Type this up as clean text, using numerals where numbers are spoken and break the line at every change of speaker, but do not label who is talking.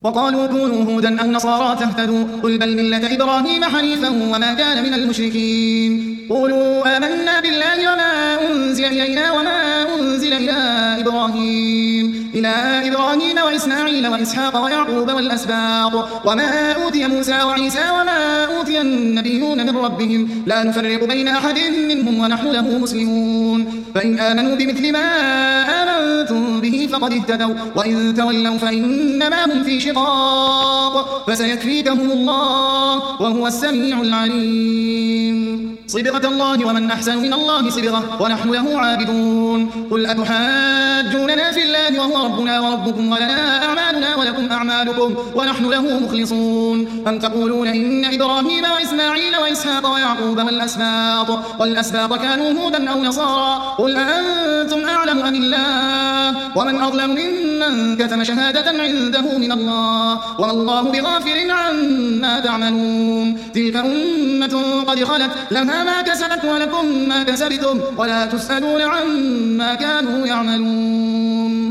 وقالوا كونوا هودا أو نصارى تهتدوا قل بل ملة إبراهيم حنيفا وما كان من المشركين قولوا آمنا بالله وما أنزل إلينا وما أنزل إلى إبراهيم وإسماعيل وإسحاق ويعقوب والأسباط وما أوتي موسى وعيسى وما أوتي النبيون من ربهم لا نفرق بين أحد منهم ونحن له مسلمون فإن آمنوا بمثل ما آمنتم به فقد اهتدوا وإن تولوا فإنما هم في شقاق فسيكفيكهم الله وهو السميع العليم صبغة الله ومن أحسن من الله صبغة ونحن له عابدون قل أتحاجوننا في الله وهو ربنا وربكم ولنا أعمالنا ولكم أعمالكم ونحن له مخلصون أم تقولون إن إبراهيم وإسماعيل وإسحاق ويعقوب والأسباط كانوا هودا أو نصارى قل أأنتم أعلم أم الله ومن أظلم ممن كتم شهادة عنده من الله وما الله بغافل عما تعملون تلك أمة قد خلت لها ما كسبت ولكم ما كسبتم ولا تسألون عما كانوا يعملون